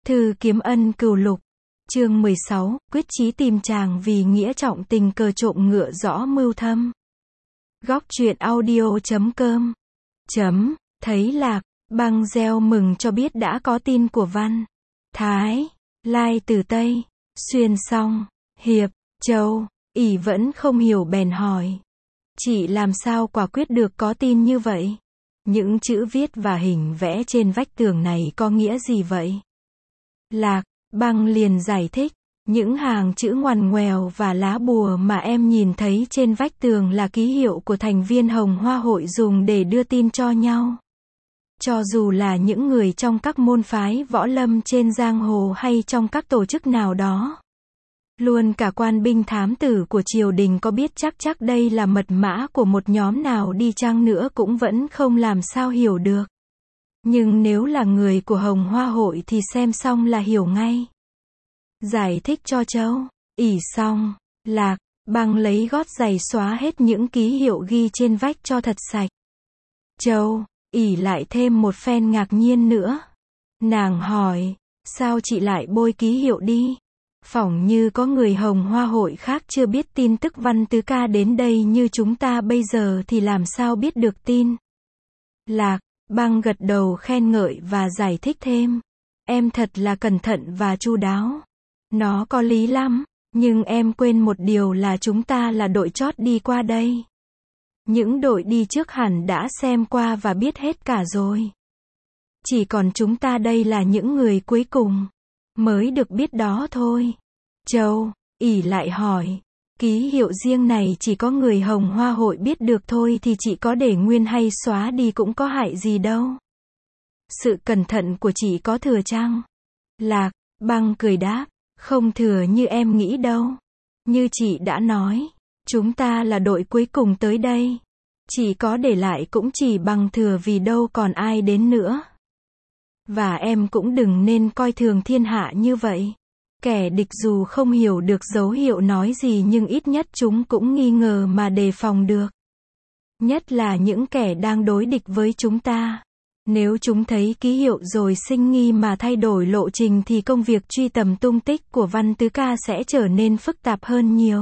Thư kiếm ân cừu lục. Chương 16, quyết chí tìm chàng vì nghĩa trọng tình cờ trộm ngựa rõ mưu thâm. Góc truyện audio.com. Thấy Lạc, Băng reo mừng cho biết đã có tin của Văn Thái, lai từ Tây, Xuyên xong, Hiệp, Châu, ỷ vẫn không hiểu bèn hỏi. Chị làm sao quả quyết được có tin như vậy? Những chữ viết và hình vẽ trên vách tường này có nghĩa gì vậy? Lạc, Băng liền giải thích, những hàng chữ ngoằn ngoèo và lá bùa mà em nhìn thấy trên vách tường là ký hiệu của thành viên Hồng Hoa hội dùng để đưa tin cho nhau. Cho dù là những người trong các môn phái võ lâm trên giang hồ hay trong các tổ chức nào đó. Luôn cả quan binh thám tử của triều đình có biết chắc đây là mật mã của một nhóm nào đi chăng nữa cũng vẫn không làm sao hiểu được. Nhưng nếu là người của Hồng Hoa hội thì xem xong là hiểu ngay. Giải thích cho Châu, ỷ xong, Lạc, Băng lấy gót giày xóa hết những ký hiệu ghi trên vách cho thật sạch. Châu, ỷ lại thêm một phen ngạc nhiên nữa. Nàng hỏi, sao chị lại bôi ký hiệu đi? Phỏng như có người Hồng Hoa hội khác chưa biết tin tức Văn Tứ Ca đến đây như chúng ta bây giờ thì làm sao biết được tin? Lạc, Băng gật đầu khen ngợi và giải thích thêm. Em thật là cẩn thận và chu đáo. Nó có lý lắm, nhưng em quên một điều là chúng ta là đội chót đi qua đây. Những đội đi trước hẳn đã xem qua và biết hết cả rồi. Chỉ còn chúng ta đây là những người cuối cùng, mới được biết đó thôi. Châu, ỷ lại hỏi, ký hiệu riêng này chỉ có người Hồng Hoa hội biết được thôi thì chị có để nguyên hay xóa đi cũng có hại gì đâu. Sự cẩn thận của chị có thừa chăng? Lạc, Băng cười đáp, không thừa như em nghĩ đâu. Như chị đã nói, chúng ta là đội cuối cùng tới đây. Chỉ có để lại cũng chỉ bằng thừa vì đâu còn ai đến nữa. Và em cũng đừng nên coi thường thiên hạ như vậy. Kẻ địch dù không hiểu được dấu hiệu nói gì nhưng ít nhất chúng cũng nghi ngờ mà đề phòng được. Nhất là những kẻ đang đối địch với chúng ta. Nếu chúng thấy ký hiệu rồi sinh nghi mà thay đổi lộ trình thì công việc truy tầm tung tích của Văn Tứ Ca sẽ trở nên phức tạp hơn nhiều.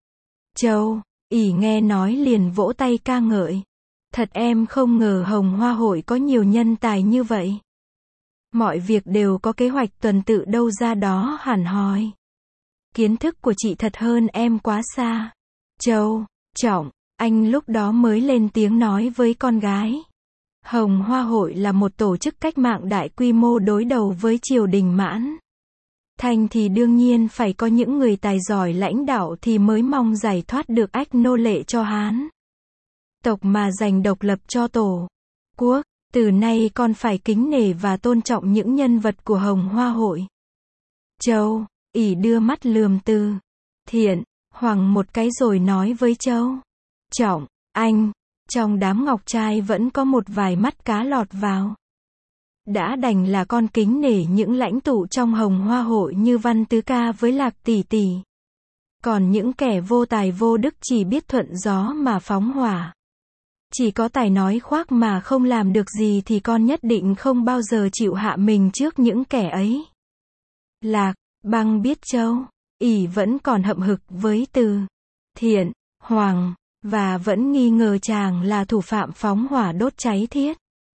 Châu, ỷ nghe nói liền vỗ tay ca ngợi. Thật em không ngờ Hồng Hoa hội có nhiều nhân tài như vậy. Mọi việc đều có kế hoạch tuần tự đâu ra đó hẳn hoi. Kiến thức của chị thật hơn em quá xa. Châu, Trọng, anh lúc đó mới lên tiếng nói với con gái. Hồng Hoa hội là một tổ chức cách mạng đại quy mô đối đầu với triều đình Mãn Thanh thì đương nhiên phải có những người tài giỏi lãnh đạo thì mới mong giải thoát được ách nô lệ cho Hán tộc mà giành độc lập cho Tổ quốc. Từ nay con phải kính nể và tôn trọng những nhân vật của Hồng Hoa hội. Châu, ỷ đưa mắt lườm Từ Thiện, Hoàng một cái rồi nói với Châu. Trọng, anh, trong đám ngọc trai vẫn có một vài mắt cá lọt vào. Đã đành là con kính nể những lãnh tụ trong Hồng Hoa hội như Văn Tứ Ca với Lạc tỷ tỷ. Còn những kẻ vô tài vô đức chỉ biết thuận gió mà phóng hỏa. Chỉ có tài nói khoác mà không làm được gì thì con nhất định không bao giờ chịu hạ mình trước những kẻ ấy. Lạc, Băng biết Châu, ỷ vẫn còn hậm hực với Từ Thiện, Hoàng, và vẫn nghi ngờ chàng là thủ phạm phóng hỏa đốt cháy Thiết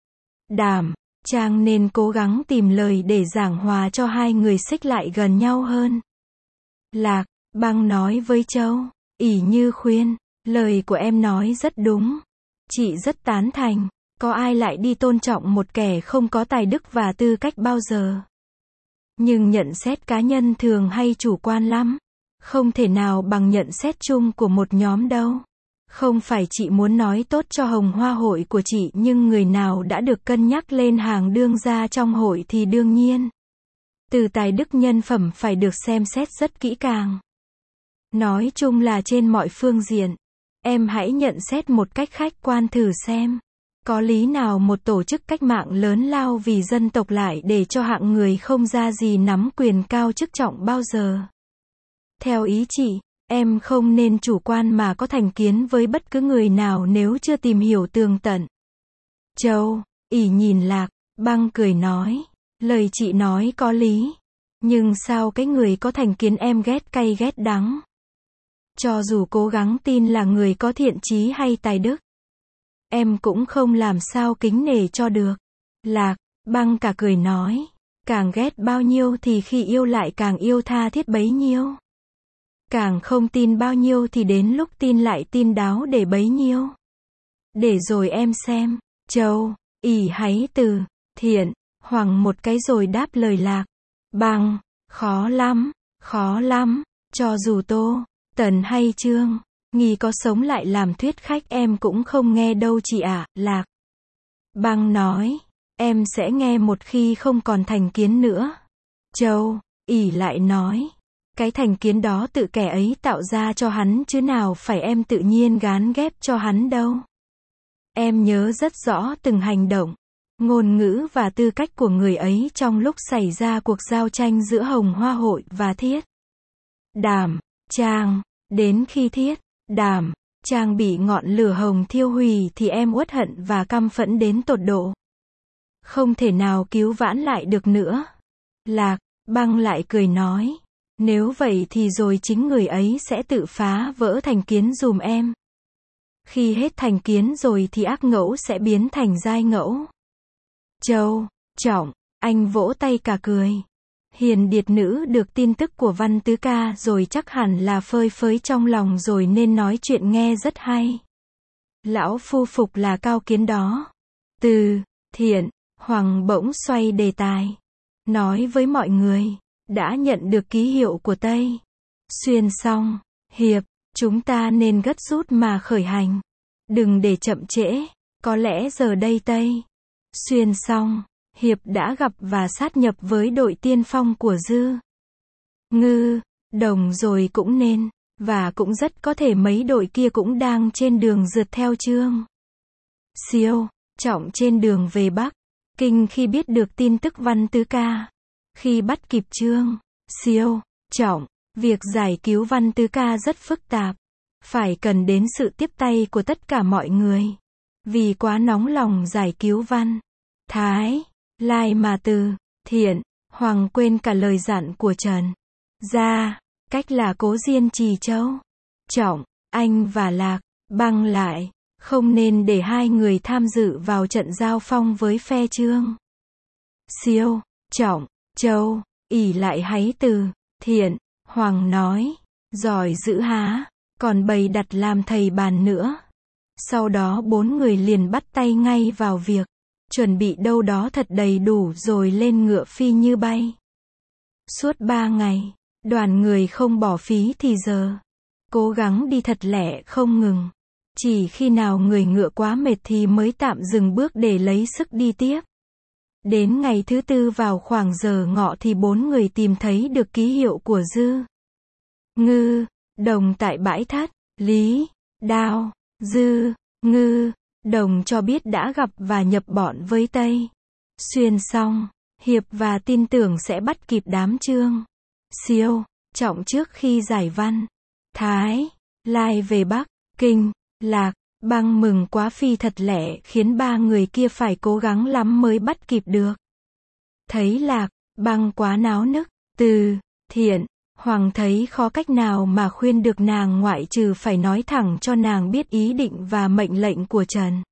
Đàm, chàng nên cố gắng tìm lời để giảng hòa cho hai người xích lại gần nhau hơn. Lạc, Băng nói với Châu, ỷ như khuyên, lời của em nói rất đúng. Chị rất tán thành, có ai lại đi tôn trọng một kẻ không có tài đức và tư cách bao giờ. Nhưng nhận xét cá nhân thường hay chủ quan lắm, không thể nào bằng nhận xét chung của một nhóm đâu. Không phải chị muốn nói tốt cho Hồng Hoa hội của chị nhưng người nào đã được cân nhắc lên hàng đương gia trong hội thì đương nhiên. Từ tài đức nhân phẩm phải được xem xét rất kỹ càng. Nói chung là trên mọi phương diện. Em hãy nhận xét một cách khách quan thử xem. Có lý nào một tổ chức cách mạng lớn lao vì dân tộc lại để cho hạng người không ra gì nắm quyền cao chức trọng bao giờ? Theo ý chị, em không nên chủ quan mà có thành kiến với bất cứ người nào nếu chưa tìm hiểu tường tận. Châu, ỷ nhìn Lạc, Băng cười nói. Lời chị nói có lý. Nhưng sao cái người có thành kiến em ghét cay ghét đắng? Cho dù cố gắng tin là người có thiện chí hay tài đức, em cũng không làm sao kính nể cho được. Lạc, Băng cả cười nói. Càng ghét bao nhiêu thì khi yêu lại càng yêu tha thiết bấy nhiêu. Càng không tin bao nhiêu thì đến lúc tin lại tin đáo để bấy nhiêu. Để rồi em xem. Châu, ỷ háy từ, Thiện, Hoàng một cái rồi đáp lời Lạc. Băng, khó lắm, cho dù Tô, Tần hay Trương, Nghi có sống lại làm thuyết khách em cũng không nghe đâu chị ạ. Lạc. Băng nói, em sẽ nghe một khi không còn thành kiến nữa. Châu, ỷ lại nói, cái thành kiến đó tự kẻ ấy tạo ra cho hắn chứ nào phải em tự nhiên gán ghép cho hắn đâu. Em nhớ rất rõ từng hành động, ngôn ngữ và tư cách của người ấy trong lúc xảy ra cuộc giao tranh giữa Hồng Hoa Hội và Thiết Đảm Trang. Đến khi Thiết Đảm Trang bị ngọn lửa hồng thiêu hủy thì em uất hận và căm phẫn đến tột độ. Không thể nào cứu vãn lại được nữa. Lạc. Băng lại cười nói, nếu vậy thì rồi chính người ấy sẽ tự phá vỡ thành kiến dùm em. Khi hết thành kiến rồi thì ác ngẫu sẽ biến thành giai ngẫu. Châu, Trọng, anh vỗ tay cả cười. Hiền điệt nữ được tin tức của Văn Tứ ca rồi chắc hẳn là phơi phới trong lòng rồi nên nói chuyện nghe rất hay. Lão phu phục là cao kiến đó. Từ, Thiện, Hoàng bỗng xoay đề tài. Nói với mọi người, đã nhận được ký hiệu của Tây Xuyên xong, Hiệp, chúng ta nên gấp rút mà khởi hành. Đừng để chậm trễ, có lẽ giờ đây Tây Xuyên xong, Hiệp đã gặp và sát nhập với đội tiên phong của Dư Ngư, Đồng rồi cũng nên, và cũng rất có thể mấy đội kia cũng đang trên đường rượt theo Trương Siêu, Trọng trên đường về Bắc Kinh khi biết được tin tức Văn Tứ ca. Khi bắt kịp Trương Siêu, Trọng, việc giải cứu Văn Tứ ca rất phức tạp. Phải cần đến sự tiếp tay của tất cả mọi người. Vì quá nóng lòng giải cứu Văn Thái Lai mà Từ, Thiện, Hoàng quên cả lời dặn của Trần Gia, cách là cố diên trì châu. Trọng, anh và Lạc, Băng lại, không nên để hai người tham dự vào trận giao phong với phe Trương Siêu, Trọng, Châu, ỷ lại háy từ, Thiện, Hoàng nói, giỏi dữ há, còn bày đặt làm thầy bàn nữa. Sau đó bốn người liền bắt tay ngay vào việc, chuẩn bị đâu đó thật đầy đủ rồi lên ngựa phi như bay. Suốt 3 ngày, đoàn người không bỏ phí thì giờ, cố gắng đi thật lẹ không ngừng. Chỉ khi nào người ngựa quá mệt thì mới tạm dừng bước để lấy sức đi tiếp. Đến ngày thứ tư vào khoảng giờ ngọ thì bốn người tìm thấy được ký hiệu của Dư Ngư, Đồng tại bãi Thất Lý Đao. Dư Ngư, Đồng cho biết đã gặp và nhập bọn với Tây Xuyên xong, Hiệp và tin tưởng sẽ bắt kịp đám Trương Siêu, Trọng trước khi giải Văn Thái Lai về Bắc Kinh. Lạc, Băng mừng quá phi thật lẹ khiến ba người kia phải cố gắng lắm mới bắt kịp được. Thấy Lạc, Băng quá náo nức, Từ, Thiện, Hoàng thấy khó cách nào mà khuyên được nàng ngoại trừ phải nói thẳng cho nàng biết ý định và mệnh lệnh của Trần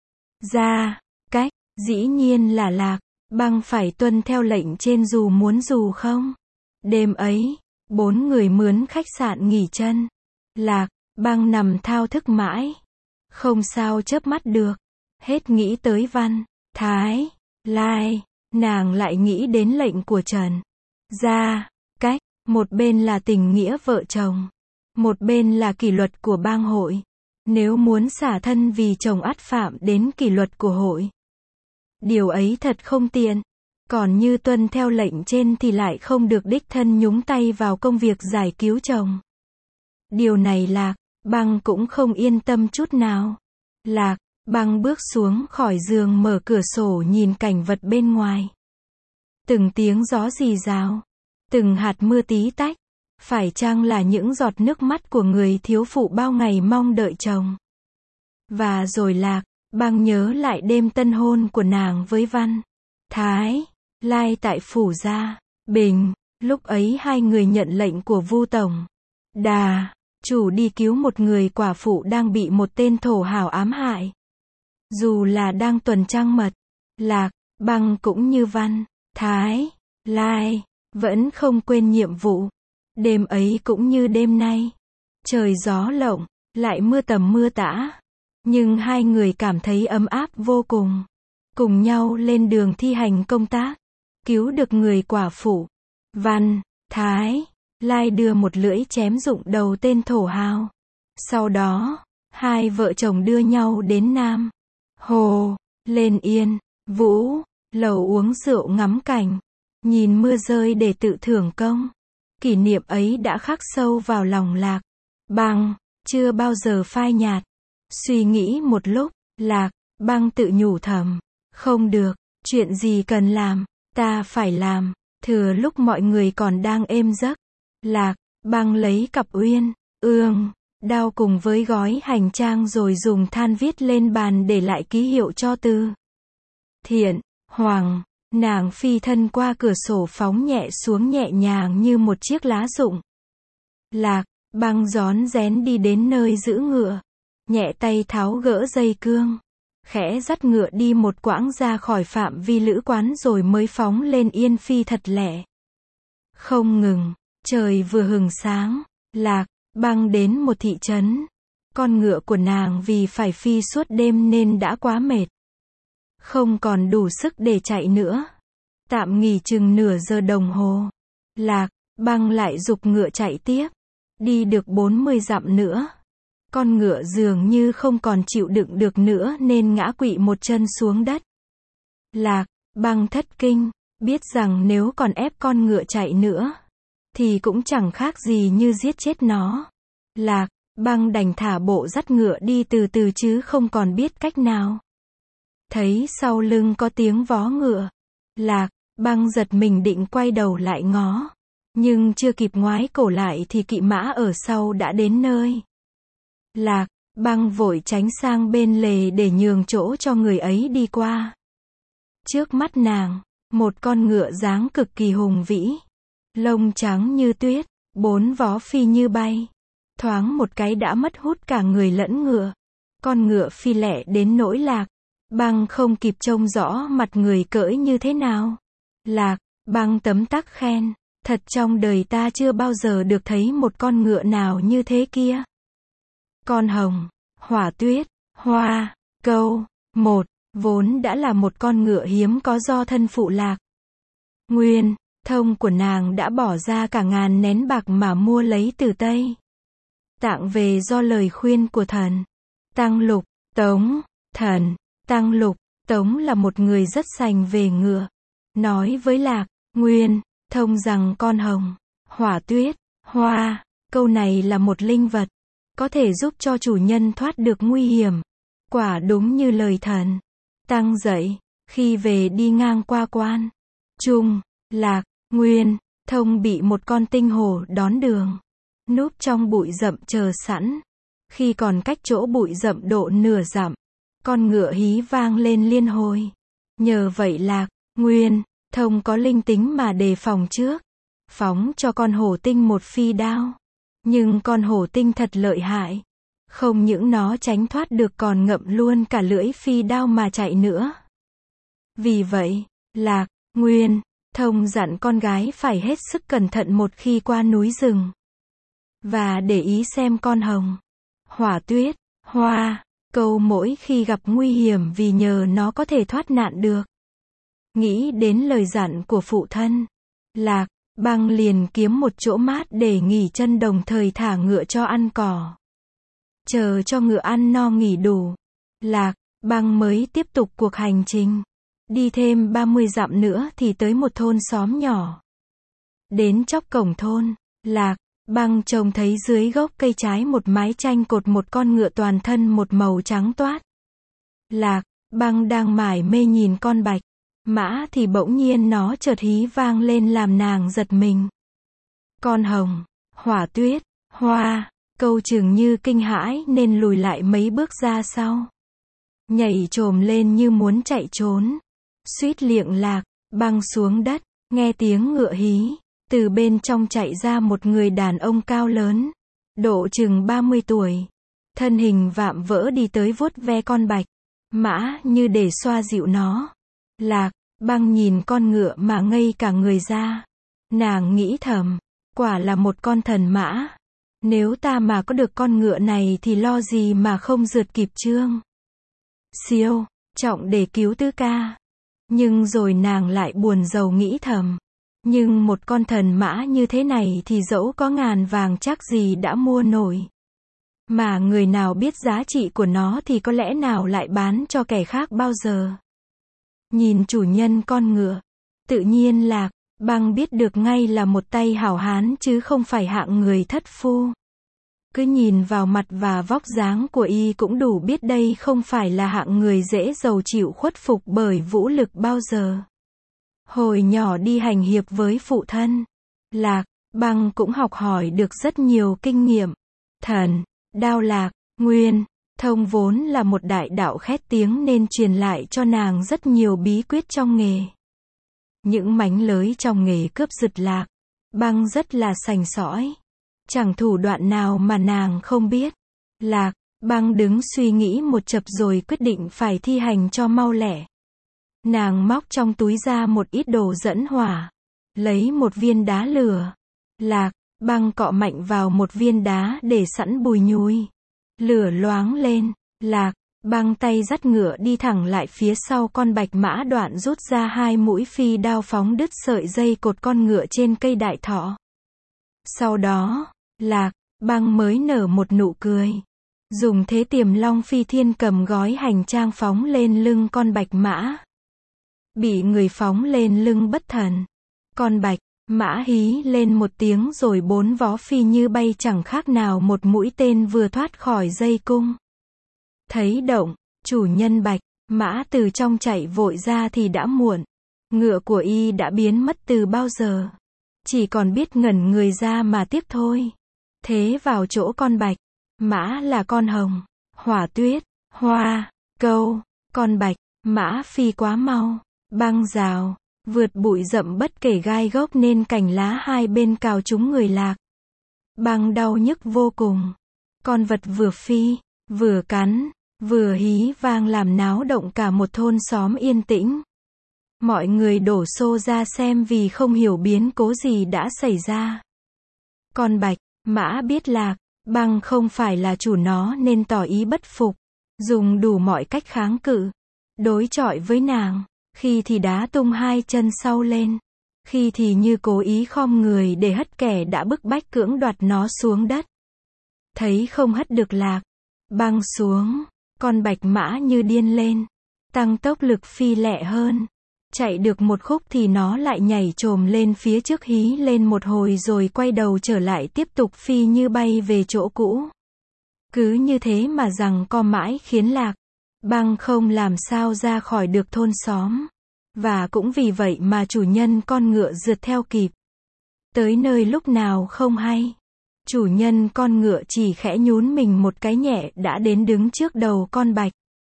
Gia. Cách, dĩ nhiên là Lạc, Băng phải tuân theo lệnh trên dù muốn dù không. Đêm ấy, bốn người mướn khách sạn nghỉ chân. Lạc, Băng nằm thao thức mãi, không sao chớp mắt được. Hết nghĩ tới Văn Thái Lai, nàng lại nghĩ đến lệnh của Trần Gia. Cách, một bên là tình nghĩa vợ chồng, một bên là kỷ luật của bang hội. Nếu muốn xả thân vì chồng ắt phạm đến kỷ luật của hội. Điều ấy thật không tiện. Còn như tuân theo lệnh trên thì lại không được đích thân nhúng tay vào công việc giải cứu chồng. Điều này Lạc, Băng cũng không yên tâm chút nào. Lạc, Băng bước xuống khỏi giường mở cửa sổ nhìn cảnh vật bên ngoài. Từng tiếng gió rì rào, từng hạt mưa tí tách. Phải chăng là những giọt nước mắt của người thiếu phụ bao ngày mong đợi chồng? Và rồi Lạc, Băng nhớ lại đêm tân hôn của nàng với Văn Thái lai tại phủ gia, Bình. Lúc ấy hai người nhận lệnh của Vu Tổng Đà chủ đi cứu một người quả phụ đang bị một tên thổ hào ám hại. Dù là đang tuần trăng mật, Lạc, Băng cũng như Văn, Thái, Lai, vẫn không quên nhiệm vụ. Đêm ấy cũng như đêm nay. Trời gió lộng, lại mưa tầm mưa tã. Nhưng hai người cảm thấy ấm áp vô cùng. Cùng nhau lên đường thi hành công tác. Cứu được người quả phụ. Văn, Thái, Lai đưa một lưỡi chém rụng đầu tên thổ hào. Sau đó, hai vợ chồng đưa nhau đến Nam Hồ, lên Yên, Vũ, lầu uống rượu ngắm cảnh. Nhìn mưa rơi để tự thưởng công. Kỷ niệm ấy đã khắc sâu vào lòng Lạc, Băng, chưa bao giờ phai nhạt. Suy nghĩ một lúc, Lạc, Băng tự nhủ thầm. Không được, chuyện gì cần làm, ta phải làm. Thừa lúc mọi người còn đang êm giấc, Lạc, Băng lấy cặp uyên, ương, đao cùng với gói hành trang rồi dùng than viết lên bàn để lại ký hiệu cho Tư Thiện, Hoàng. Nàng phi thân qua cửa sổ phóng nhẹ xuống nhẹ nhàng như một chiếc lá rụng. Lạc, Băng rón rén đi đến nơi giữ ngựa. Nhẹ tay tháo gỡ dây cương. Khẽ dắt ngựa đi một quãng ra khỏi phạm vi lữ quán rồi mới phóng lên Yên phi thật lẹ. Không ngừng, trời vừa hừng sáng, Lạc, Băng đến một thị trấn. Con ngựa của nàng vì phải phi suốt đêm nên đã quá mệt. Không còn đủ sức để chạy nữa. Tạm nghỉ chừng nửa giờ đồng hồ. Lạc, Băng lại giục ngựa chạy tiếp. Đi được 40 dặm nữa. Con ngựa dường như không còn chịu đựng được nữa nên ngã quỵ một chân xuống đất. Lạc, Băng thất kinh, biết rằng nếu còn ép con ngựa chạy nữa, thì cũng chẳng khác gì như giết chết nó. Lạc, Băng đành thả bộ dắt ngựa đi từ từ chứ không còn biết cách nào. Thấy sau lưng có tiếng vó ngựa. Lạc, Băng giật mình định quay đầu lại ngó. Nhưng chưa kịp ngoái cổ lại thì kỵ mã ở sau đã đến nơi. Lạc, Băng vội tránh sang bên lề để nhường chỗ cho người ấy đi qua. Trước mắt nàng, một con ngựa dáng cực kỳ hùng vĩ. Lông trắng như tuyết, 4 vó phi như bay. Thoáng một cái đã mất hút cả người lẫn ngựa. Con ngựa phi lẹ đến nỗi Lạc, Băng không kịp trông rõ mặt người cưỡi như thế nào. Lạc, Băng tấm tắc khen, thật trong đời ta chưa bao giờ được thấy một con ngựa nào như thế kia. Con hồng, hỏa tuyết, hoa, câu, một, vốn đã là một con ngựa hiếm có do thân phụ Lạc Nguyên, Thông của nàng đã bỏ ra cả ngàn nén bạc mà mua lấy từ Tây Tạng về do lời khuyên của thần Tăng Lục, Tống, thần Tăng Lục, Tống là một người rất sành về ngựa. Nói với Lạc Nguyên, Thông rằng con hồng, hỏa tuyết, hoa, câu này là một linh vật, có thể giúp cho chủ nhân thoát được nguy hiểm. Quả đúng như lời thần. Tăng dậy, khi về đi ngang qua quan Trung, Lạc Nguyên, Thông bị một con tinh hổ đón đường. Núp trong bụi rậm chờ sẵn. Khi còn cách chỗ bụi rậm độ nửa dặm, con ngựa hí vang lên liên hồi. Nhờ vậy Lạc Nguyên, Thông có linh tính mà đề phòng trước. Phóng cho con hổ tinh một phi đao. Nhưng con hổ tinh thật lợi hại. Không những nó tránh thoát được còn ngậm luôn cả lưỡi phi đao mà chạy nữa. Vì vậy, Lạc Nguyên, Thông dặn con gái phải hết sức cẩn thận một khi qua núi rừng. Và để ý xem con hồng, hỏa tuyết, hoa, câu mỗi khi gặp nguy hiểm vì nhờ nó có thể thoát nạn được. Nghĩ đến lời dặn của phụ thân, Lạc Băng liền kiếm một chỗ mát để nghỉ chân đồng thời thả ngựa cho ăn cỏ. Chờ cho ngựa ăn no nghỉ đủ, Lạc Băng mới tiếp tục cuộc hành trình. Đi thêm 30 dặm nữa thì tới một thôn xóm nhỏ. Đến chóc cổng thôn, Lạc Băng trông thấy dưới gốc cây trái một mái tranh cột một con ngựa toàn thân một màu trắng toát. Lạc Băng đang mải mê nhìn con bạch mã thì bỗng nhiên nó chợt hí vang lên làm nàng giật mình. Con hồng, hỏa tuyết, hoa, câu chừng như kinh hãi nên lùi lại mấy bước ra sau. Nhảy chồm lên như muốn chạy trốn. Suýt liệng Lạc Băng xuống đất, nghe tiếng ngựa hí, từ bên trong chạy ra một người đàn ông cao lớn, độ chừng 30 tuổi. Thân hình vạm vỡ đi tới vuốt ve con bạch mã như để xoa dịu nó. Lạc Băng nhìn con ngựa mà ngây cả người ra. Nàng nghĩ thầm, quả là một con thần mã. Nếu ta mà có được con ngựa này thì lo gì mà không rượt kịp Trương Siêu Trọng để cứu tứ ca. Nhưng rồi nàng lại buồn rầu nghĩ thầm, nhưng một con thần mã như thế này thì dẫu có ngàn vàng chắc gì đã mua nổi. Mà người nào biết giá trị của nó thì có lẽ nào lại bán cho kẻ khác bao giờ. Nhìn chủ nhân con ngựa, tự nhiên Lạc Băng biết được ngay là một tay hảo hán chứ không phải hạng người thất phu. Cứ nhìn vào mặt và vóc dáng của y cũng đủ biết đây không phải là hạng người dễ dầu chịu khuất phục bởi vũ lực bao giờ. Hồi nhỏ đi hành hiệp với phụ thân, Lạc Băng cũng học hỏi được rất nhiều kinh nghiệm. Thần đao Lạc Nguyên Thông vốn là một đại đạo khét tiếng nên truyền lại cho nàng rất nhiều bí quyết trong nghề. Những mánh lới trong nghề cướp giật Lạc Băng rất là sành sỏi. Chẳng thủ đoạn nào mà nàng không biết. Lạc Băng đứng suy nghĩ một chập rồi quyết định phải thi hành cho mau lẹ. Nàng móc trong túi ra một ít đồ dẫn hỏa, lấy một viên đá lửa. Lạc Băng cọ mạnh vào một viên đá để sẵn bùi nhùi. Lửa loáng lên, Lạc Băng tay dắt ngựa đi thẳng lại phía sau con bạch mã, đoạn rút ra 2 mũi phi đao phóng đứt sợi dây cột con ngựa trên cây đại thọ. Sau đó, Lạc Băng mới nở một nụ cười. Dùng thế Tiềm Long Phi Thiên cầm gói hành trang phóng lên lưng con bạch mã. Bị người phóng lên lưng bất thần. Con bạch mã hí lên một tiếng rồi 4 vó phi như bay, chẳng khác nào một mũi tên vừa thoát khỏi dây cung. Thấy động, chủ nhân bạch mã từ trong chạy vội ra thì đã muộn. Ngựa của y đã biến mất từ bao giờ. Chỉ còn biết ngẩn người ra mà tiếp thôi. Thế vào chỗ con bạch mã là con hồng, hỏa tuyết, hoa, câu. Con bạch mã phi quá mau, băng rào, vượt bụi rậm bất kể gai gốc nên cành lá hai bên cào trúng người Lạc Băng đau nhức vô cùng. Con vật vừa phi, vừa cắn, vừa hí vang làm náo động cả một thôn xóm yên tĩnh. Mọi người đổ xô ra xem vì không hiểu biến cố gì đã xảy ra. Con bạch mã biết Lạc Băng không phải là chủ nó nên tỏ ý bất phục, dùng đủ mọi cách kháng cự, đối chọi với nàng. Khi thì đá tung 2 chân sau lên, khi thì như cố ý khom người để hất kẻ đã bức bách cưỡng đoạt nó xuống đất. Thấy không hất được Lạc Băng xuống, con bạch mã như điên lên, tăng tốc lực phi lẹ hơn. Chạy được một khúc thì nó lại nhảy chồm lên phía trước hí lên một hồi rồi quay đầu trở lại tiếp tục phi như bay về chỗ cũ. Cứ như thế mà giằng co mãi khiến Lạc Băng không làm sao ra khỏi được thôn xóm. Và cũng vì vậy mà chủ nhân con ngựa rượt theo kịp. Tới nơi lúc nào không hay. Chủ nhân con ngựa chỉ khẽ nhún mình một cái nhẹ đã đến đứng trước đầu con bạch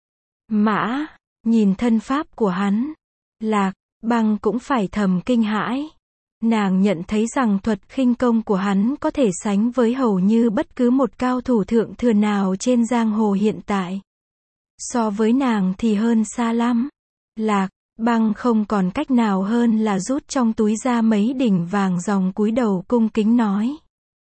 mã. Nhìn thân pháp của hắn, Lạc Băng cũng phải thầm kinh hãi. Nàng nhận thấy rằng thuật khinh công của hắn có thể sánh với hầu như bất cứ một cao thủ thượng thừa nào trên giang hồ hiện tại. So với nàng thì hơn xa lắm. Lạc Băng không còn cách nào hơn là rút trong túi ra mấy đỉnh vàng ròng, cúi đầu cung kính nói: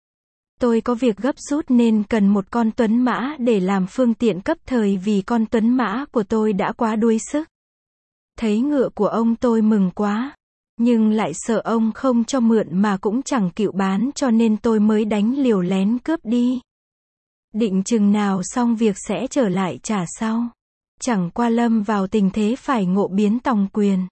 Tôi có việc gấp rút nên cần một con tuấn mã để làm phương tiện cấp thời vì con tuấn mã của tôi đã quá đuối sức. Thấy ngựa của ông tôi mừng quá, nhưng lại sợ ông không cho mượn mà cũng chẳng chịu bán cho nên tôi mới đánh liều lén cướp đi. Định chừng nào xong việc sẽ trở lại trả sau. Chẳng qua lâm vào tình thế phải ngộ biến tòng quyền.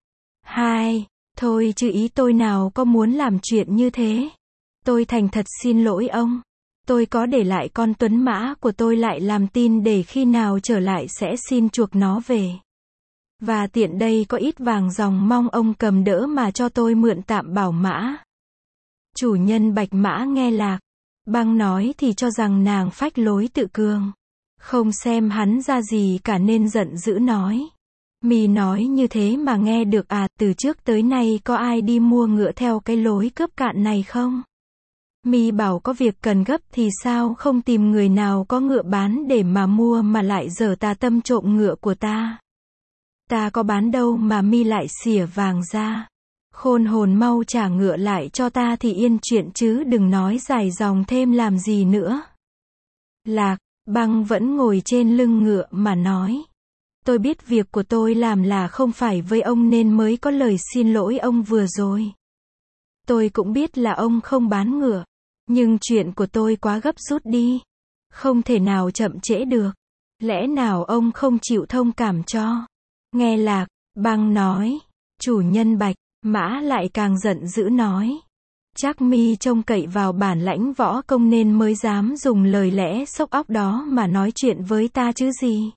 Thôi chứ ý tôi nào có muốn làm chuyện như thế. Tôi thành thật xin lỗi ông. Tôi có để lại con tuấn mã của tôi lại làm tin để khi nào trở lại sẽ xin chuộc nó về. Và tiện đây có ít vàng ròng mong ông cầm đỡ mà cho tôi mượn tạm bảo mã. Chủ nhân bạch mã nghe Lạc Băng nói thì cho rằng nàng phách lối tự cường. Không xem hắn ra gì cả nên giận dữ nói: Mi nói như thế mà nghe được à, từ trước tới nay có ai đi mua ngựa theo cái lối cướp cạn này không? Mi bảo có việc cần gấp thì sao không tìm người nào có ngựa bán để mà mua mà lại giở tà tâm trộm ngựa của ta. Ta có bán đâu mà Mi lại xỉa vàng ra. Khôn hồn mau trả ngựa lại cho ta thì yên chuyện chứ đừng nói dài dòng thêm làm gì nữa. Lạc, Băng vẫn ngồi trên lưng ngựa mà nói. Tôi biết việc của tôi làm là không phải với ông nên mới có lời xin lỗi ông vừa rồi. Tôi cũng biết là ông không bán ngựa. Nhưng chuyện của tôi quá gấp rút đi. Không thể nào chậm trễ được. Lẽ nào ông không chịu thông cảm cho? Nghe Lạc, Băng nói. Chủ nhân Bạch Mã lại càng giận dữ nói. Chắc Mi trông cậy vào bản lãnh võ công nên mới dám dùng lời lẽ xốc óc đó mà nói chuyện với ta chứ gì.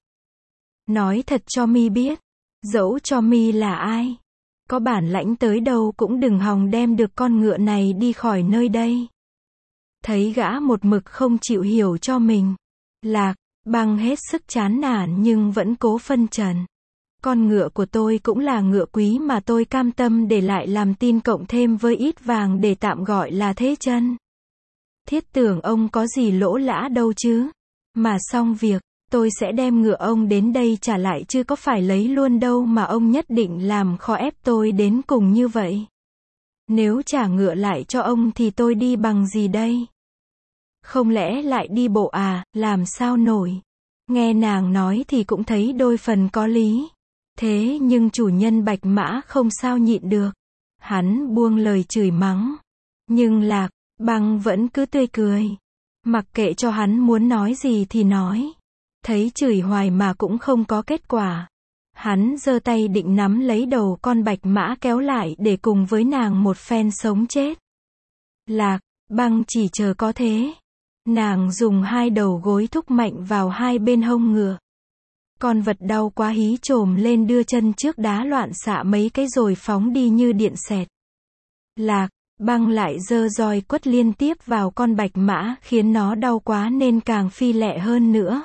Nói thật cho Mi biết. Dẫu cho Mi là ai. Có bản lãnh tới đâu cũng đừng hòng đem được con ngựa này đi khỏi nơi đây. Thấy gã một mực không chịu hiểu cho mình. Lạc, Băng hết sức chán nản nhưng vẫn cố phân trần. Con ngựa của tôi cũng là ngựa quý mà tôi cam tâm để lại làm tin cộng thêm với ít vàng để tạm gọi là thế chân. Thiết tưởng ông có gì lỗ lã đâu chứ. Mà xong việc, tôi sẽ đem ngựa ông đến đây trả lại chứ có phải lấy luôn đâu mà ông nhất định làm khó ép tôi đến cùng như vậy. Nếu trả ngựa lại cho ông thì tôi đi bằng gì đây? Không lẽ lại đi bộ à, làm sao nổi. Nghe nàng nói thì cũng thấy đôi phần có lý. Thế nhưng chủ nhân Bạch Mã không sao nhịn được. Hắn buông lời chửi mắng. Nhưng Lạc, Băng vẫn cứ tươi cười. Mặc kệ cho hắn muốn nói gì thì nói. Thấy chửi hoài mà cũng không có kết quả. Hắn giơ tay định nắm lấy đầu con Bạch Mã kéo lại để cùng với nàng một phen sống chết. Lạc, Băng chỉ chờ có thế. Nàng dùng hai đầu gối thúc mạnh vào hai bên hông ngựa. Con vật đau quá hí chồm lên đưa chân trước đá loạn xạ mấy cái rồi phóng đi như điện xẹt. Lạc, Băng lại giơ roi quất liên tiếp vào con Bạch Mã khiến nó đau quá nên càng phi lẹ hơn nữa.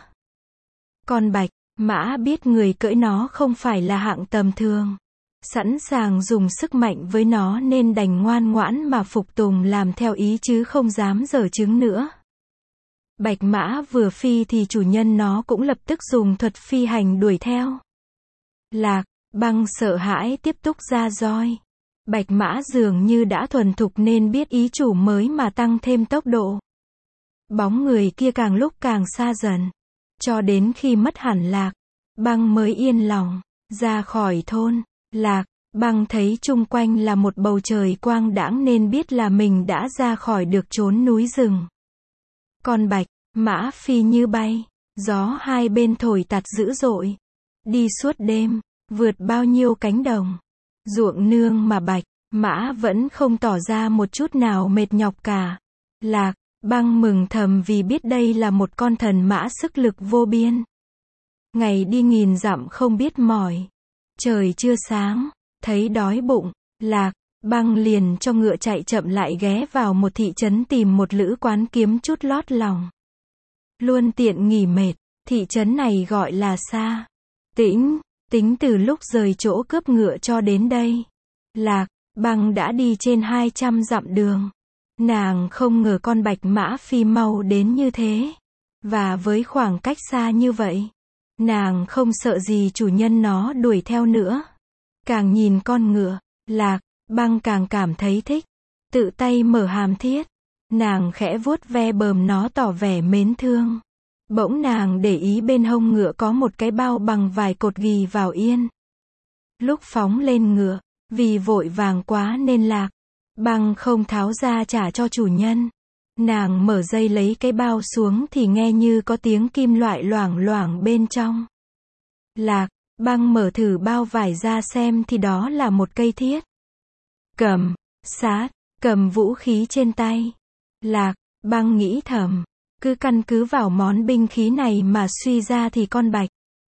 Con Bạch Mã biết người cưỡi nó không phải là hạng tầm thường. Sẵn sàng dùng sức mạnh với nó nên đành ngoan ngoãn mà phục tùng làm theo ý chứ không dám giở trứng nữa. Bạch Mã vừa phi thì chủ nhân nó cũng lập tức dùng thuật phi hành đuổi theo. Lạc, Băng sợ hãi tiếp tục ra roi. Bạch Mã dường như đã thuần thục nên biết ý chủ mới mà tăng thêm tốc độ. Bóng người kia càng lúc càng xa dần. Cho đến khi mất hẳn Lạc, Băng mới yên lòng. Ra khỏi thôn, Lạc, Băng thấy chung quanh là một bầu trời quang đãng nên biết là mình đã ra khỏi được chốn núi rừng. Con Bạch Mã phi như bay, gió hai bên thổi tạt dữ dội. Đi suốt đêm, vượt bao nhiêu cánh đồng, ruộng nương mà Bạch Mã vẫn không tỏ ra một chút nào mệt nhọc cả. Lạc, Băng mừng thầm vì biết đây là một con thần mã sức lực vô biên. Ngày đi nghìn dặm không biết mỏi. Trời chưa sáng, thấy đói bụng, Lạc, Băng liền cho ngựa chạy chậm lại ghé vào một thị trấn tìm một lữ quán kiếm chút lót lòng. Luôn tiện nghỉ mệt, thị trấn này gọi là Sa Tĩnh. Tính từ lúc rời chỗ cướp ngựa cho đến đây, Lạc, Băng đã đi trên 200 dặm đường. Nàng không ngờ con Bạch Mã phi mau đến như thế. Và với khoảng cách xa như vậy, nàng không sợ gì chủ nhân nó đuổi theo nữa. Càng nhìn con ngựa, Lạc, Băng càng cảm thấy thích. Tự tay mở hàm thiết. Nàng khẽ vuốt ve bờm nó tỏ vẻ mến thương. Bỗng nàng để ý bên hông ngựa có một cái bao bằng vài cột ghì vào yên. Lúc phóng lên ngựa, vì vội vàng quá nên Lạc, Băng không tháo ra trả cho chủ nhân. Nàng mở dây lấy cái bao xuống thì nghe như có tiếng kim loại loảng loảng bên trong. Lạc, Băng mở thử bao vải ra xem thì đó là một cây thiết. Cầm, sát, cầm vũ khí trên tay. Lạc, Băng nghĩ thầm, cứ căn cứ vào món binh khí này mà suy ra thì con Bạch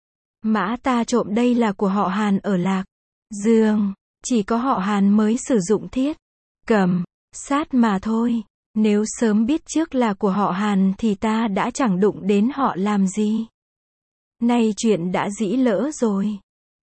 Mã ta trộm đây là của họ Hàn ở Lạc Dương, chỉ có họ Hàn mới sử dụng thiết, cầm, sát mà thôi. Nếu sớm biết trước là của họ Hàn thì ta đã chẳng đụng đến họ làm gì. Nay chuyện đã dĩ lỡ rồi.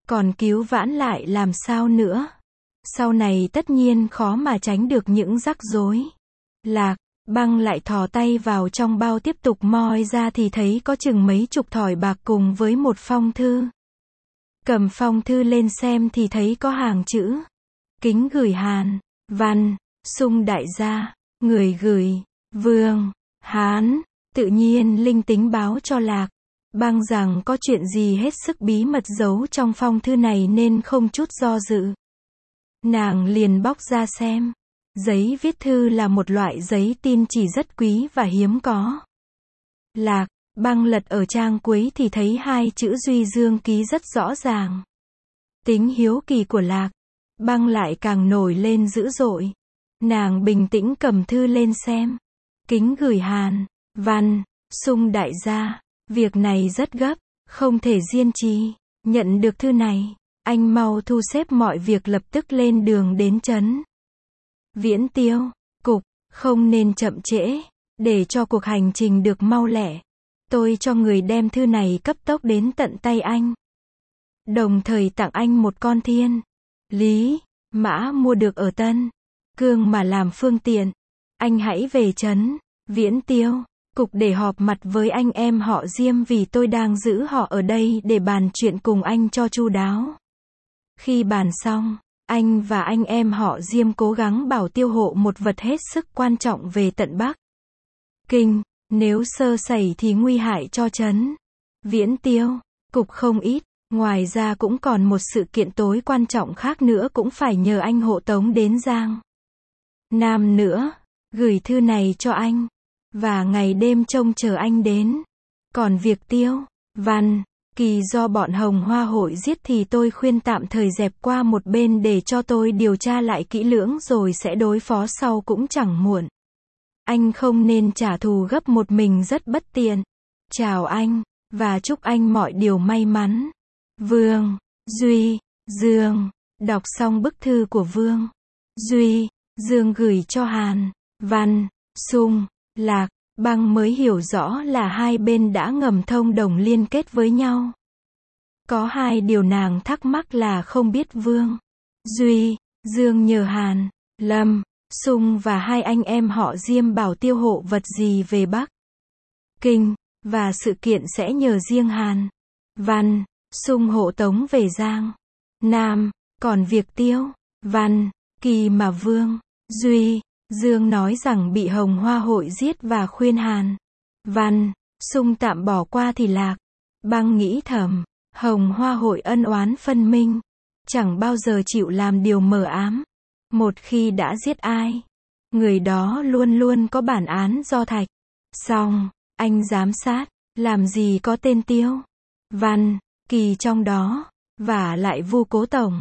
còn cứu vãn lại làm sao nữa? Sau này tất nhiên khó mà tránh được những rắc rối. Lạc, Băng lại thò tay vào trong bao tiếp tục moi ra thì thấy có chừng mấy chục thỏi bạc cùng với một phong thư. Cầm phong thư lên xem thì thấy có hàng chữ. Kính gửi Hàn, Văn, Sung đại gia, người gửi, Vương, Hán, tự nhiên linh tính báo cho Lạc, Băng rằng có chuyện gì hết sức bí mật giấu trong phong thư này nên không chút do dự. Nàng liền bóc ra xem. Giấy viết thư là một loại giấy tin chỉ rất quý và hiếm có. Lạc, Băng lật ở trang cuối thì thấy hai chữ Duy Dương ký rất rõ ràng. Tính hiếu kỳ của Lạc, Băng lại càng nổi lên dữ dội. Nàng bình tĩnh cầm thư lên xem. Kính gửi Hàn, Văn, Sung đại gia, việc này rất gấp, không thể diên trì. Nhận được thư này, anh mau thu xếp mọi việc lập tức lên đường đến trấn Viễn Tiêu, cục, không nên chậm trễ, để cho cuộc hành trình được mau lẹ. Tôi cho người đem thư này cấp tốc đến tận tay anh. Đồng thời tặng anh một con thiên lý mã mua được ở Tân Cương mà làm phương tiện. Anh hãy về trấn Viễn Tiêu, cục để họp mặt với anh em họ Diêm vì tôi đang giữ họ ở đây để bàn chuyện cùng anh cho chu đáo. Khi bàn xong, anh và anh em họ Diêm cố gắng bảo tiêu hộ một vật hết sức quan trọng về tận Bắc Kinh, nếu sơ sẩy thì nguy hại cho trấn Viễn Tiêu, cục không ít. Ngoài ra cũng còn một sự kiện tối quan trọng khác nữa cũng phải nhờ anh hộ tống đến Giang Nam nữa. Gửi thư này cho anh, và ngày đêm trông chờ anh đến. Còn việc Tiêu, Văn, Kỳ do bọn Hồng Hoa hội giết thì tôi khuyên tạm thời dẹp qua một bên để cho tôi điều tra lại kỹ lưỡng rồi sẽ đối phó sau cũng chẳng muộn. Anh không nên trả thù gấp một mình rất bất tiện. Chào anh, và chúc anh mọi điều may mắn. Vương, Duy, Dương. Đọc xong bức thư của Vương, Duy, Dương gửi cho Hàn, Văn, Sung, Lạc, Băng mới hiểu rõ là hai bên đã ngầm thông đồng liên kết với nhau. Có hai điều nàng thắc mắc là không biết Vương, Duy, Dương nhờ Hàn, Lâm, Sung và hai anh em họ Diêm bảo tiêu hộ vật gì về Bắc Kinh, và sự kiện sẽ nhờ riêng Hàn, Văn, Sung hộ tống về Giang Nam. Còn việc Tiêu, Văn, Kỳ mà Vương, Duy, Dương nói rằng bị Hồng Hoa hội giết và khuyên Hàn, Văn, Sung tạm bỏ qua thì Lạc, Băng nghĩ thầm, Hồng Hoa hội ân oán phân minh, chẳng bao giờ chịu làm điều mờ ám. Một khi đã giết ai, người đó luôn luôn có bản án do thạch. Xong, anh giám sát, làm gì có tên Tiêu, Văn, Kỳ trong đó, và lại Vu Cố Tổng,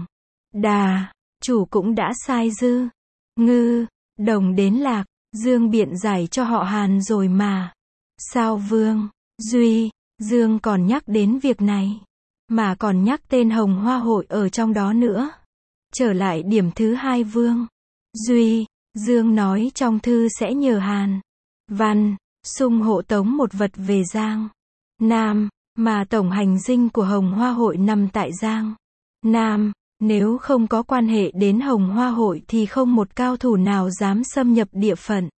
Đà, chủ cũng đã sai Dư, Ngư, Đồng đến Lạc, Dương biện giải cho họ Hàn rồi mà. Sao Vương, Duy, Dương còn nhắc đến việc này, mà còn nhắc tên Hồng Hoa hội ở trong đó nữa. Trở lại điểm thứ hai Vương, Duy, Dương nói trong thư sẽ nhờ Hàn, Văn, Sung hộ tống một vật về Giang Nam, mà tổng hành dinh của Hồng Hoa hội nằm tại Giang Nam. Nếu không có quan hệ đến Hồng Hoa hội thì không một cao thủ nào dám xâm nhập địa phận.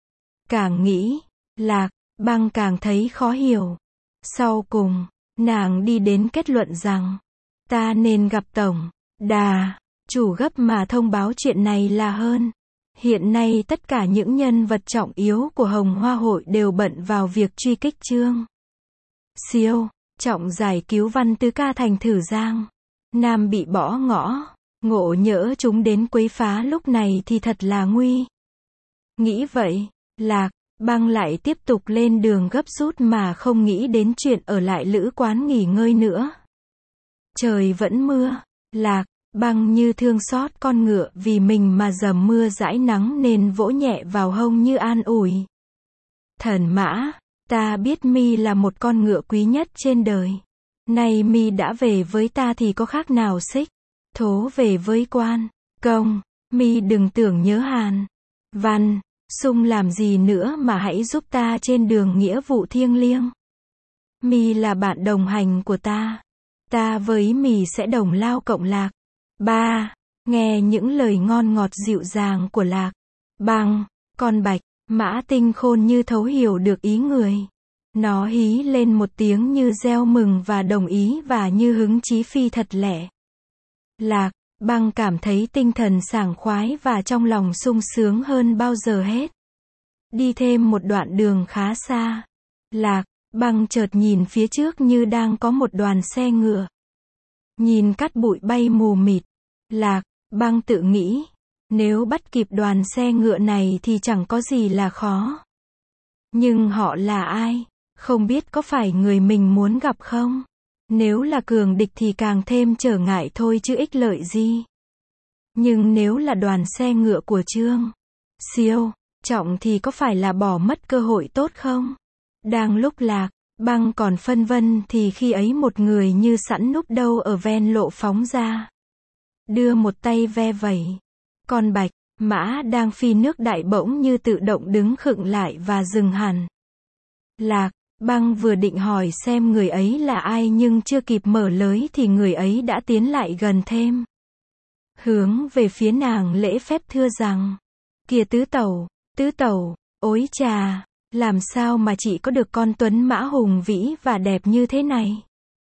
Càng nghĩ, Lạc, Băng càng thấy khó hiểu. Sau cùng, nàng đi đến kết luận rằng, ta nên gặp Tổng, Đà, chủ gấp mà thông báo chuyện này là hơn. Hiện nay tất cả những nhân vật trọng yếu của Hồng Hoa hội đều bận vào việc truy kích Trương Siêu, Trọng giải cứu Văn Tứ Ca thành Thử Giang Nam bị bỏ ngõ, ngộ nhỡ chúng đến quấy phá lúc này thì thật là nguy. Nghĩ vậy, Lạc, Băng lại tiếp tục lên đường gấp rút mà không nghĩ đến chuyện ở lại lữ quán nghỉ ngơi nữa. Trời vẫn mưa, Lạc, Băng như thương xót con ngựa vì mình mà dầm mưa dãi nắng nên vỗ nhẹ vào hông như an ủi. Thần mã, ta biết mi là một con ngựa quý nhất trên đời. Nay mi đã về với ta thì có khác nào xích thố về với quan công. Mi đừng tưởng nhớ Hàn, Văn, Sung làm gì nữa mà hãy giúp ta trên đường nghĩa vụ thiêng liêng. Mi là bạn đồng hành của ta. Ta với mì sẽ đồng lao cộng Lạc. 3. Nghe những lời ngon ngọt dịu dàng của Lạc. Bằng, con bạch, Mã Tinh khôn như thấu hiểu được ý người. Nó hí lên một tiếng như reo mừng và đồng ý và như hứng chí phi thật lẹ. Lạc, Băng cảm thấy tinh thần sảng khoái và trong lòng sung sướng hơn bao giờ hết. Đi thêm một đoạn đường khá xa. Lạc, Băng chợt nhìn phía trước như đang có một đoàn xe ngựa. Nhìn cát bụi bay mù mịt. Lạc, Băng tự nghĩ, nếu bắt kịp đoàn xe ngựa này thì chẳng có gì là khó. Nhưng họ là ai? Không biết có phải người mình muốn gặp không? Nếu là cường địch thì càng thêm trở ngại thôi chứ ích lợi gì. Nhưng nếu là đoàn xe ngựa của Trương Siêu Trọng thì có phải là bỏ mất cơ hội tốt không? Đang lúc Lạc, Băng còn phân vân thì khi ấy một người như sẵn núp đâu ở ven lộ phóng ra. Đưa một tay ve vẩy. Con bạch, mã đang phi nước đại bỗng như tự động đứng khựng lại và dừng hẳn. Lạc, Băng vừa định hỏi xem người ấy là ai nhưng chưa kịp mở lưới thì người ấy đã tiến lại gần thêm. Hướng về phía nàng lễ phép thưa rằng, kìa tứ tẩu, ối chà, làm sao mà chị có được con tuấn mã hùng vĩ và đẹp như thế này?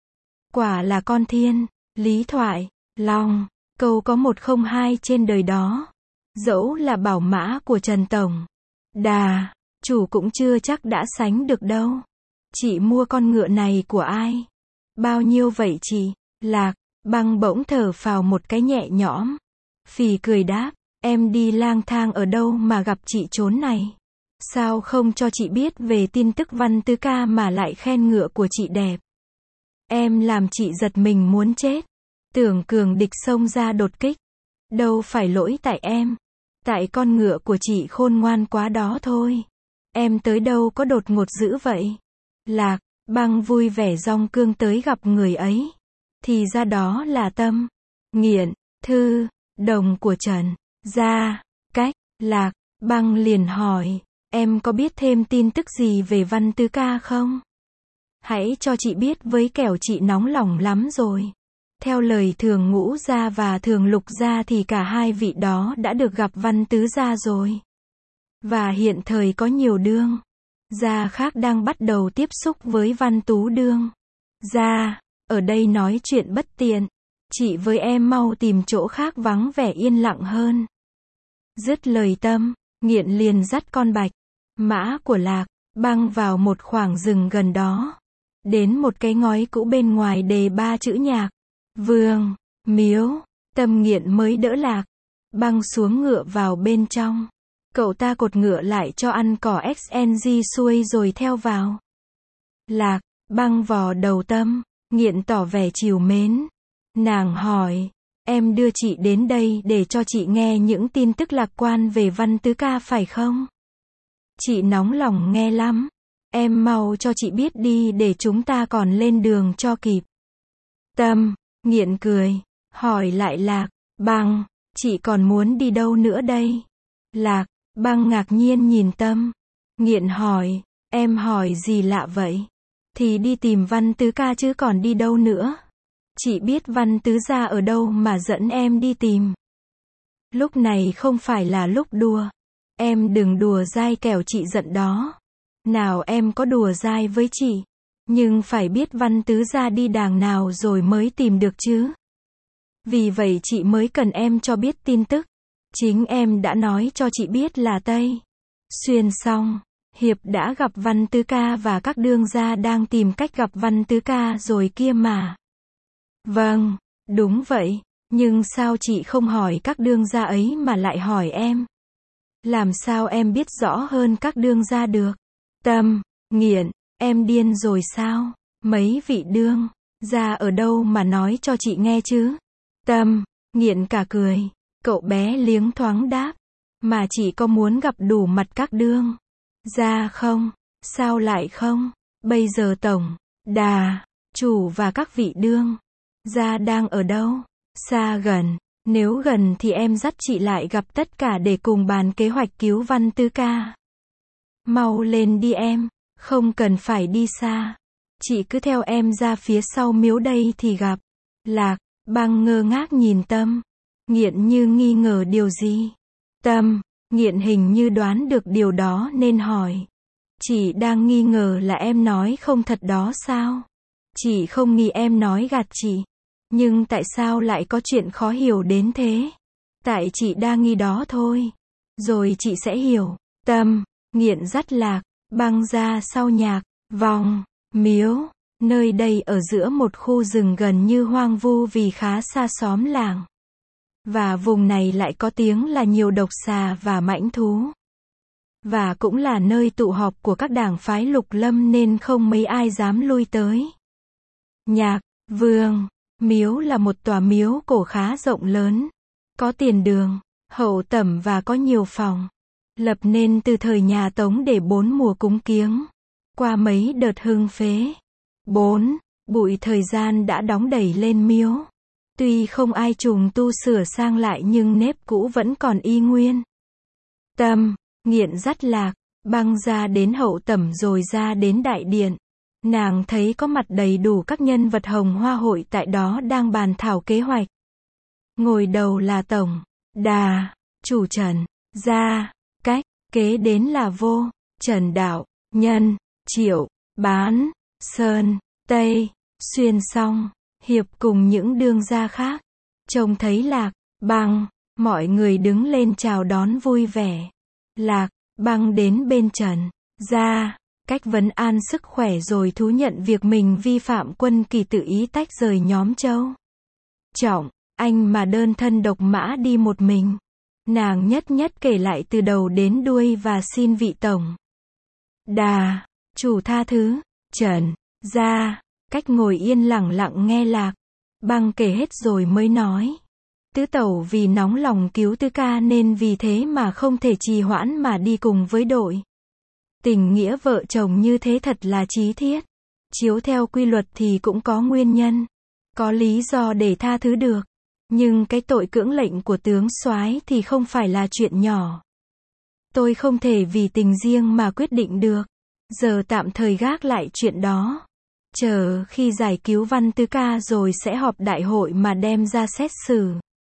Quả là con thiên, lý thoại, long, câu có 102 trên đời đó. Dẫu là bảo mã của Trần Tổng Đà, chủ cũng chưa chắc đã sánh được đâu. Chị mua con ngựa này của ai? Bao nhiêu vậy chị? Lạc, Băng bỗng thở phào một cái nhẹ nhõm. Phì cười đáp, em đi lang thang ở đâu mà gặp chị chốn này? Sao không cho chị biết về tin tức Văn Tứ Ca mà lại khen ngựa của chị đẹp? Em làm chị giật mình muốn chết. Tưởng cường địch xông ra đột kích. Đâu phải lỗi tại em. Tại con ngựa của chị khôn ngoan quá đó thôi. Em tới đâu có đột ngột dữ vậy? Lạc, Băng vui vẻ dong cương tới gặp người ấy. Thì ra đó là Tâm Nghiện Thư Đồng của Trần Gia Cách. Lạc, Băng liền hỏi, em có biết thêm tin tức gì về Văn Tứ Ca không? Hãy cho chị biết với kẻo chị nóng lòng lắm rồi. Theo lời Thường Ngũ Gia và Thường Lục Gia thì cả hai vị đó đã được gặp Văn Tứ Gia rồi. Và hiện thời có nhiều đương gia khác đang bắt đầu tiếp xúc với Văn Tú đương gia. Ở đây nói chuyện bất tiện. Chị với em mau tìm chỗ khác vắng vẻ yên lặng hơn. Dứt lời Tâm Nghiện liền dắt con bạch, mã của Lạc, Băng vào một khoảng rừng gần đó. Đến một cái ngói cũ bên ngoài đề 3 chữ nhạc. Vương, miếu. Tâm Nghiện mới đỡ Lạc, Băng xuống ngựa vào bên trong. Cậu ta cột ngựa lại cho ăn cỏ XNG xuôi rồi theo vào. Lạc, Băng vò đầu Tâm Nghiện tỏ vẻ trìu mến. Nàng hỏi, em đưa chị đến đây để cho chị nghe những tin tức lạc quan về Văn Tứ Ca phải không? Chị nóng lòng nghe lắm. Em mau cho chị biết đi để chúng ta còn lên đường cho kịp. Tâm Nghiện cười, hỏi lại Lạc, Băng, chị còn muốn đi đâu nữa đây? Lạc, Băng ngạc nhiên nhìn Tâm Nghiện hỏi, em hỏi gì lạ vậy? Thì đi tìm Văn Tứ Ca chứ còn đi đâu nữa? Chị biết Văn Tứ Gia ở đâu mà dẫn em đi tìm. Lúc này không phải là lúc đùa. Em đừng đùa dai kẻo chị giận đó. Nào em có đùa dai với chị. Nhưng phải biết Văn Tứ Gia đi đàng nào rồi mới tìm được chứ. Vì vậy chị mới cần em cho biết tin tức. Chính em đã nói cho chị biết là Tây Xuyên xong, Hiệp đã gặp Văn Tứ Ca và các đương gia đang tìm cách gặp Văn Tứ Ca rồi kia mà. Vâng, đúng vậy, nhưng sao chị không hỏi các đương gia ấy mà lại hỏi em? Làm sao em biết rõ hơn các đương gia được? Tâm Nghiện, em điên rồi sao? Mấy vị đương gia ở đâu mà nói cho chị nghe chứ? Tâm Nghiện cả cười, cậu bé liếng thoáng đáp, mà chị có muốn gặp đủ mặt các đương gia không? Sao lại không? Bây giờ Tổng Đà chủ và các vị đương gia đang ở đâu? Xa gần? Nếu gần thì em dắt chị lại gặp tất cả để cùng bàn kế hoạch cứu Văn Tứ Ca. Mau lên đi em, không cần phải đi xa. Chị cứ theo em ra phía sau miếu đây thì gặp. Lạc, Băng ngơ ngác nhìn Tâm. Nghiện như nghi ngờ điều gì. Tâm, Nghiện hình như đoán được điều đó nên hỏi. Chị đang nghi ngờ là em nói không thật đó sao? Chị không nghi em nói gạt chị. Nhưng tại sao lại có chuyện khó hiểu đến thế? Tại chị đa nghi đó thôi. Rồi chị sẽ hiểu. Tâm, Nghiện dắt Lạc, Băng ra sau nhạc, vòng, miếu. Nơi đây ở giữa một khu rừng gần như hoang vu vì khá xa xóm làng. Và vùng này lại có tiếng là nhiều độc xà và mãnh thú. Và cũng là nơi tụ họp của các đảng phái lục lâm nên không mấy ai dám lui tới. Nhạc, Vương, miếu là một tòa miếu cổ khá rộng lớn. Có tiền đường, hậu tẩm và có nhiều phòng. Lập nên từ thời nhà Tống để 4 mùa cúng kiếng. Qua mấy đợt hưng phế. 4. Bụi thời gian đã đóng đẩy lên miếu. Tuy không ai trùng tu sửa sang lại nhưng nếp cũ vẫn còn y nguyên. Tâm, Nghiện dắt Lạc, Băng ra đến hậu tẩm rồi ra đến đại điện. Nàng thấy có mặt đầy đủ các nhân vật hồng hoa hội tại đó đang bàn thảo kế hoạch. Ngồi đầu là Tổng, Đà, Chủ Trần, Gia, Cách, kế đến là Vô, Trần Đạo, Nhân, Triệu, Bán, Sơn, Tây, Xuyên Song, Hiệp cùng những đương gia khác. Trông thấy Lạc, Băng, mọi người đứng lên chào đón vui vẻ. Lạc, Băng đến bên Trần, Gia, Cách vấn an sức khỏe rồi thú nhận việc mình vi phạm quân kỷ tự ý tách rời nhóm Châu Trọng, anh mà đơn thân độc mã đi một mình. Nàng nhất nhất kể lại từ đầu đến đuôi và xin vị Tổng Đà, Chủ tha thứ. Trần, Gia, Cách ngồi yên lặng lặng nghe Lạc, Băng kể hết rồi mới nói. Tứ tẩu vì nóng lòng cứu tứ ca nên vì thế mà không thể trì hoãn mà đi cùng với đội. Tình nghĩa vợ chồng như thế thật là chí thiết. Chiếu theo quy luật thì cũng có nguyên nhân, có lý do để tha thứ được. Nhưng cái tội cưỡng lệnh của tướng soái thì không phải là chuyện nhỏ. Tôi không thể vì tình riêng mà quyết định được. Giờ tạm thời gác lại chuyện đó. Chờ khi giải cứu Văn Tứ ca rồi sẽ họp đại hội mà đem ra xét xử.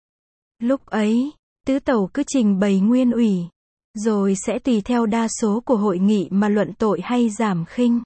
Lúc ấy, tứ tẩu cứ trình bày nguyên ủy. Rồi sẽ tùy theo đa số của hội nghị mà luận tội hay giảm khinh.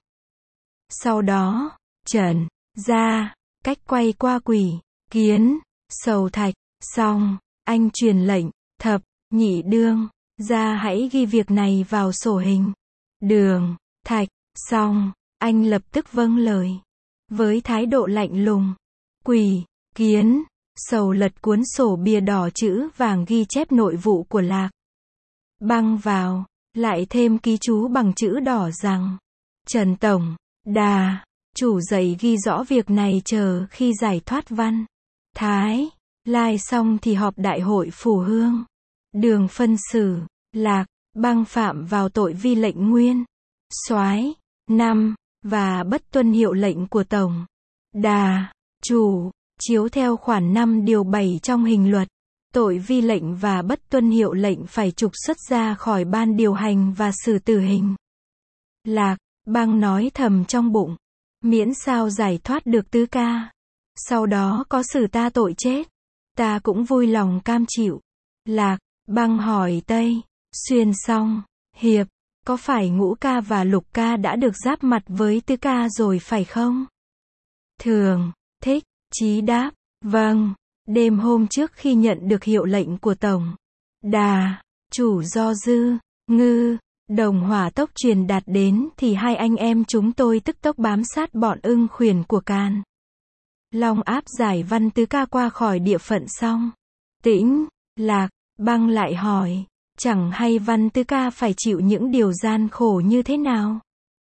Sau đó, Trần, Gia, Cách quay qua Quỷ, Kiến, Sầu Thạch, xong, anh truyền lệnh, Thập, Nhị Đương, Gia hãy ghi việc này vào sổ hình. Đường, Thạch, xong, anh lập tức vâng lời. Với thái độ lạnh lùng. Quỷ, Kiến, Sầu lật cuốn sổ bìa đỏ chữ vàng ghi chép nội vụ của Lạc, Băng vào, lại thêm ký chú bằng chữ đỏ rằng Trần Tổng, Đà, Chủ dạy ghi rõ việc này chờ khi giải thoát Văn Thái Lai xong thì họp đại hội phủ hương. Đường phân xử, Lạc, Băng phạm vào tội vi lệnh nguyên soái 5 và bất tuân hiệu lệnh của Tổng Đà, Chủ, chiếu theo khoản 5 điều 7 trong hình luật. Tội vi lệnh và bất tuân hiệu lệnh phải trục xuất ra khỏi ban điều hành và xử tử hình. Lạc, Băng nói thầm trong bụng. Miễn sao giải thoát được tứ ca. Sau đó có xử ta tội chết. Ta cũng vui lòng cam chịu. Lạc, Băng hỏi Tây, Xuyên Song, Hiệp, có phải Ngũ ca và Lục ca đã được giáp mặt với tứ ca rồi phải không? Thường, Thích, Chí đáp, vâng. Đêm hôm trước khi nhận được hiệu lệnh của Tổng Đà, Chủ do Dư, Ngư, Đồng hỏa tốc truyền đạt đến thì hai anh em chúng tôi tức tốc bám sát bọn ưng khuyển của Càn Long áp giải Văn Tứ ca qua khỏi địa phận xong. Tĩnh, Lạc, Băng lại hỏi, chẳng hay Văn Tứ ca phải chịu những điều gian khổ như thế nào?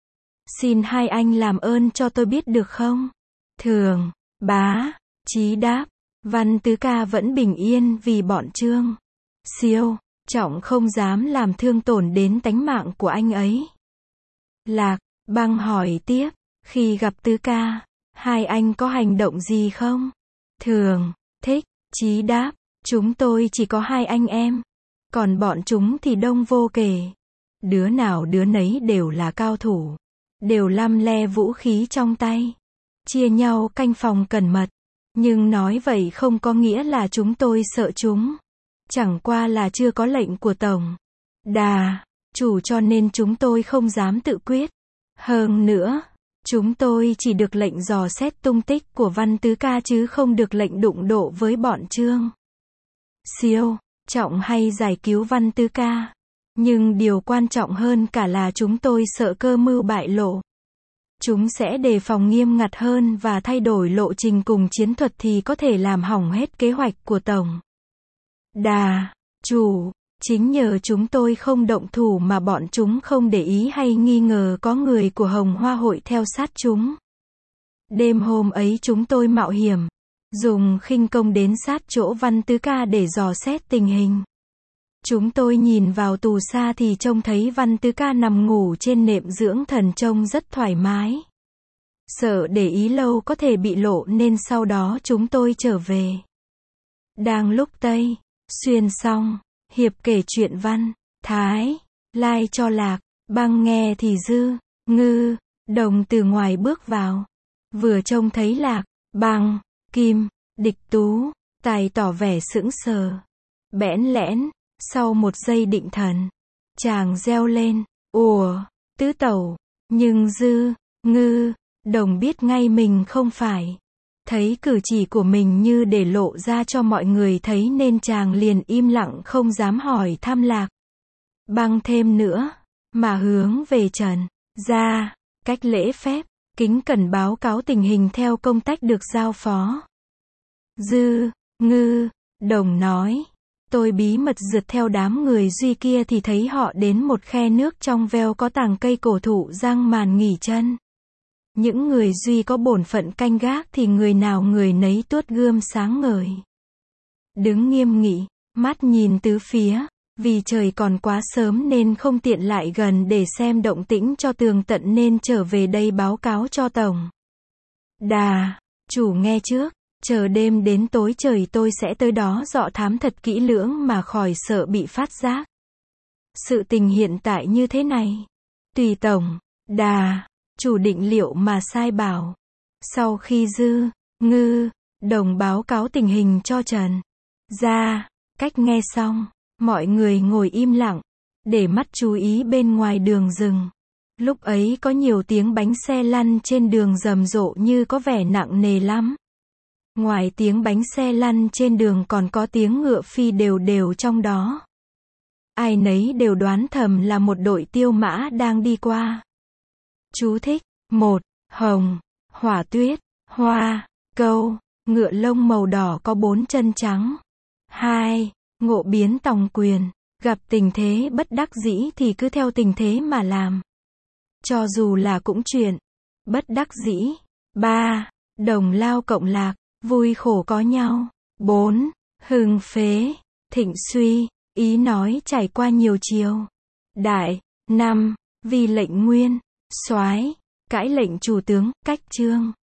Xin hai anh làm ơn cho tôi biết được không? Thường, Bá, Chí đáp, Văn Tứ ca vẫn bình yên vì bọn Trương Siêu Trọng không dám làm thương tổn đến tánh mạng của anh ấy. Lạc, Băng hỏi tiếp, khi gặp Tứ ca, hai anh có hành động gì không? Thường, Thích, Chí đáp, chúng tôi chỉ có hai anh em, còn bọn chúng thì đông vô kể. Đứa nào đứa nấy đều là cao thủ. đều lăm le vũ khí trong tay, chia nhau canh phòng cẩn mật. Nhưng nói vậy không có nghĩa là chúng tôi sợ chúng. Chẳng qua là chưa có lệnh của Tổng Đà Chủ cho nên chúng tôi không dám tự quyết. Hơn nữa, chúng tôi chỉ được lệnh dò xét tung tích của Văn Tứ Ca chứ không được lệnh đụng độ với bọn Trương Siêu Trọng hay giải cứu Văn Tứ Ca. Nhưng điều quan trọng hơn cả là chúng tôi sợ cơ mưu bại lộ. Chúng sẽ đề phòng nghiêm ngặt hơn và thay đổi lộ trình cùng chiến thuật thì có thể làm hỏng hết kế hoạch của Tổng Đà Chủ. Chính nhờ chúng tôi không động thủ mà bọn chúng không để ý hay nghi ngờ có người của Hồng Hoa Hội theo sát chúng. Đêm hôm ấy chúng tôi mạo hiểm, dùng khinh công đến sát chỗ Văn Tứ Ca để dò xét tình hình. Chúng tôi nhìn vào tù xa thì trông thấy Văn Tứ Ca nằm ngủ trên nệm dưỡng thần trông rất thoải mái. Sợ để ý lâu có thể bị lộ nên sau đó chúng tôi trở về. Đang lúc Tây Xuyên xong, Hiệp kể chuyện Văn Thái Lai cho Lạc Băng nghe thì Dư Ngư Đồng từ ngoài bước vào. Vừa trông thấy Lạc Băng Kim Địch Tú Tài tỏ vẻ sững sờ, bẽn lẽn. Sau một giây định thần, chàng reo lên, ủa, tứ tẩu. Nhưng Dư Ngư Đồng biết ngay mình không phải. Thấy cử chỉ của mình như để lộ ra cho mọi người thấy nên chàng liền im lặng không dám hỏi thăm Lạc Băng thêm nữa, mà hướng về Trần gia, cách lễ phép, kính cẩn báo cáo tình hình theo công tác được giao phó. Dư Ngư Đồng nói, tôi bí mật rượt theo đám người Duy kia thì thấy họ đến một khe nước trong veo có tàng cây cổ thụ giang màn nghỉ chân. Những người Duy có bổn phận canh gác thì người nào người nấy tuốt gươm sáng ngời, đứng nghiêm nghị, mắt nhìn tứ phía. Vì trời còn quá sớm nên không tiện lại gần để xem động tĩnh cho tường tận nên trở về đây báo cáo cho Tổng Đà Chủ nghe trước. Chờ đêm đến tối trời tôi sẽ tới đó dọ thám thật kỹ lưỡng mà khỏi sợ bị phát giác. Sự tình hiện tại như thế này, tùy Tổng Đà Chủ định liệu mà sai bảo. Sau khi Dư Ngư Đồng báo cáo tình hình cho Trần gia, cách nghe xong, mọi người ngồi im lặng, để mắt chú ý bên ngoài đường rừng. Lúc ấy có nhiều tiếng bánh xe lăn trên đường rầm rộ như có vẻ nặng nề lắm. Ngoài tiếng bánh xe lăn trên đường còn có tiếng ngựa phi đều đều trong đó. Ai nấy đều đoán thầm là một đội tiêu mã đang đi qua. Chú thích: 1. Hồng, hỏa tuyết, hoa, câu, ngựa lông màu đỏ có 4 chân trắng. 2. Ngộ biến tòng quyền, gặp tình thế bất đắc dĩ thì cứ theo tình thế mà làm. Cho dù là cũng chuyện bất đắc dĩ. 3. Đồng lao cộng lạc, vui khổ có nhau. 4. Hưng phế, thịnh suy, ý nói trải qua nhiều chiều đại. 5. Vì lệnh nguyên soái, cãi lệnh chủ tướng, cách trương